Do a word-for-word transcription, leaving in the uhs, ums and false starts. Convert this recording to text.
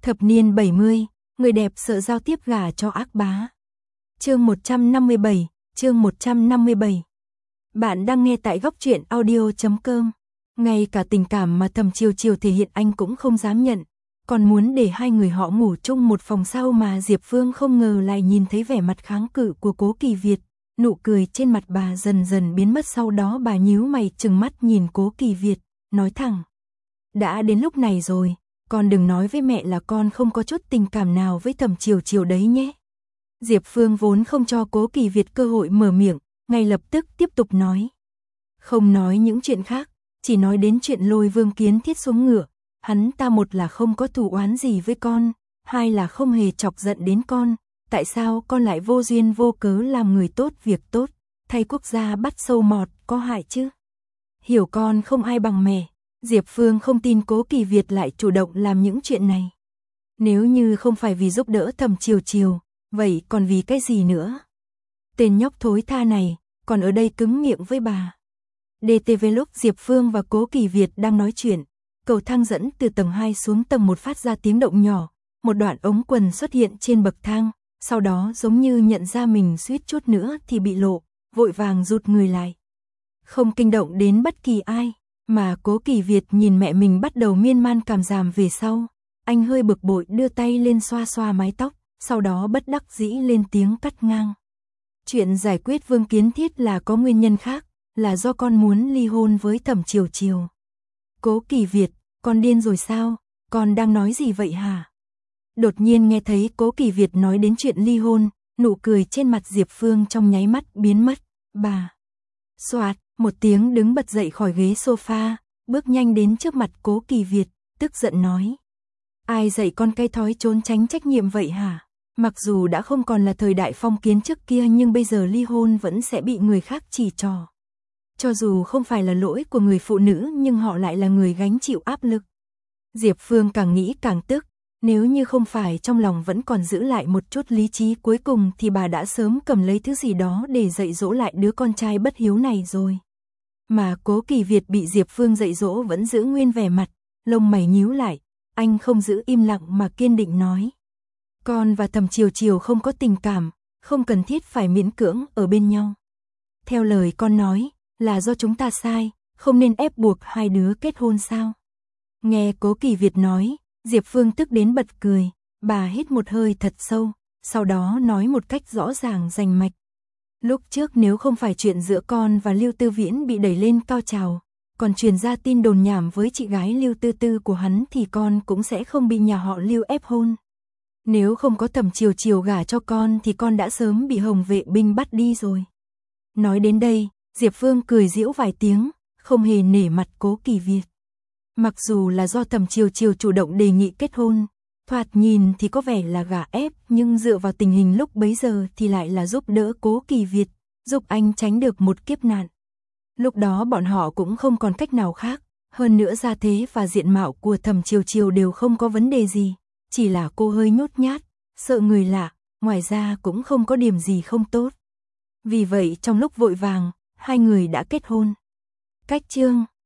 Thập niên bảy mươi, người đẹp sợ giao tiếp gả cho ác bá. Chương một trăm năm mươi bảy, chương một trăm năm mươi bảy. Bạn đang nghe tại góc truyện audio chấm com. Ngay cả tình cảm mà Thẩm Chiều Chiều thể hiện anh cũng không dám nhận, còn muốn để hai người họ ngủ chung một phòng sau mà Diệp Phương không ngờ lại nhìn thấy vẻ mặt kháng cự của Cố Kỳ Việt, nụ cười trên mặt bà dần dần biến mất, sau đó bà nhíu mày trừng mắt nhìn Cố Kỳ Việt, nói thẳng: "Đã đến lúc này rồi, con đừng nói với mẹ là con không có chút tình cảm nào với Thẩm Chiều Chiều đấy nhé." Diệp Phương vốn không cho Cố Kỳ Việt cơ hội mở miệng, ngay lập tức tiếp tục nói: "Không nói những chuyện khác, chỉ nói đến chuyện Lôi Vương Kiến Thiết xuống ngựa, hắn ta một là không có thù oán gì với con, hai là không hề chọc giận đến con, tại sao con lại vô duyên vô cớ làm người tốt việc tốt, thay quốc gia bắt sâu mọt, có hại chứ? Hiểu con không ai bằng mẹ." Diệp Phương không tin Cố Kỳ Việt lại chủ động làm những chuyện này. Nếu như không phải vì giúp đỡ Thẩm Chiều Chiều, vậy còn vì cái gì nữa? Tên nhóc thối tha này, còn ở đây cứng miệng với bà. đê tê vê lúc Diệp Phương và Cố Kỳ Việt đang nói chuyện, cầu thang dẫn từ tầng hai xuống tầng một phát ra tiếng động nhỏ, một đoạn ống quần xuất hiện trên bậc thang, sau đó giống như nhận ra mình suýt chút nữa thì bị lộ, vội vàng rụt người lại. Không kinh động đến bất kỳ ai, mà Cố Kỳ Việt nhìn mẹ mình bắt đầu miên man cảm giảm về sau, anh hơi bực bội đưa tay lên xoa xoa mái tóc, sau đó bất đắc dĩ lên tiếng cắt ngang: "Chuyện giải quyết Vương Kiến Thiết là có nguyên nhân khác, là do con muốn ly hôn với Thẩm Chiều Chiều." "Cố Kỳ Việt, con điên rồi sao? Con đang nói gì vậy hả?" Đột nhiên nghe thấy Cố Kỳ Việt nói đến chuyện ly hôn, nụ cười trên mặt Diệp Phương trong nháy mắt biến mất. Bà soạt một tiếng đứng bật dậy khỏi ghế sofa, bước nhanh đến trước mặt Cố Kỳ Việt, tức giận nói: "Ai dạy con cái thói trốn tránh trách nhiệm vậy hả? Mặc dù đã không còn là thời đại phong kiến trước kia nhưng bây giờ ly hôn vẫn sẽ bị người khác chỉ trỏ. Cho dù không phải là lỗi của người phụ nữ nhưng họ lại là người gánh chịu áp lực." Diệp Phương càng nghĩ càng tức, nếu như không phải trong lòng vẫn còn giữ lại một chút lý trí cuối cùng thì bà đã sớm cầm lấy thứ gì đó để dạy dỗ lại đứa con trai bất hiếu này rồi. Mà Cố Kỳ Việt bị Diệp Phương dạy dỗ vẫn giữ nguyên vẻ mặt, lông mày nhíu lại, anh không giữ im lặng mà kiên định nói: "Con và Thẩm Chiều Chiều không có tình cảm, không cần thiết phải miễn cưỡng ở bên nhau. Theo lời con nói, là do chúng ta sai, không nên ép buộc hai đứa kết hôn sao?" Nghe Cố Kỳ Việt nói, Diệp Phương tức đến bật cười, bà hít một hơi thật sâu, sau đó nói một cách rõ ràng rành mạch: "Lúc trước nếu không phải chuyện giữa con và Lưu Tư Viễn bị đẩy lên cao trào, còn truyền ra tin đồn nhảm với chị gái Lưu Tư Tư của hắn thì con cũng sẽ không bị nhà họ Lưu ép hôn. Nếu không có Thẩm Chiều Chiều gả cho con thì con đã sớm bị Hồng vệ binh bắt đi rồi." Nói đến đây, Diệp Phương cười giễu vài tiếng, không hề nể mặt Cố Kỳ Việt. Mặc dù là do Thẩm Chiều Chiều chủ động đề nghị kết hôn, thoạt nhìn thì có vẻ là gả ép, nhưng dựa vào tình hình lúc bấy giờ thì lại là giúp đỡ Cố Kỳ Việt, giúp anh tránh được một kiếp nạn. Lúc đó bọn họ cũng không còn cách nào khác, hơn nữa gia thế và diện mạo của Thẩm Chiều Chiều đều không có vấn đề gì, chỉ là cô hơi nhút nhát, sợ người lạ, ngoài ra cũng không có điểm gì không tốt. Vì vậy trong lúc vội vàng, hai người đã kết hôn. Cách chương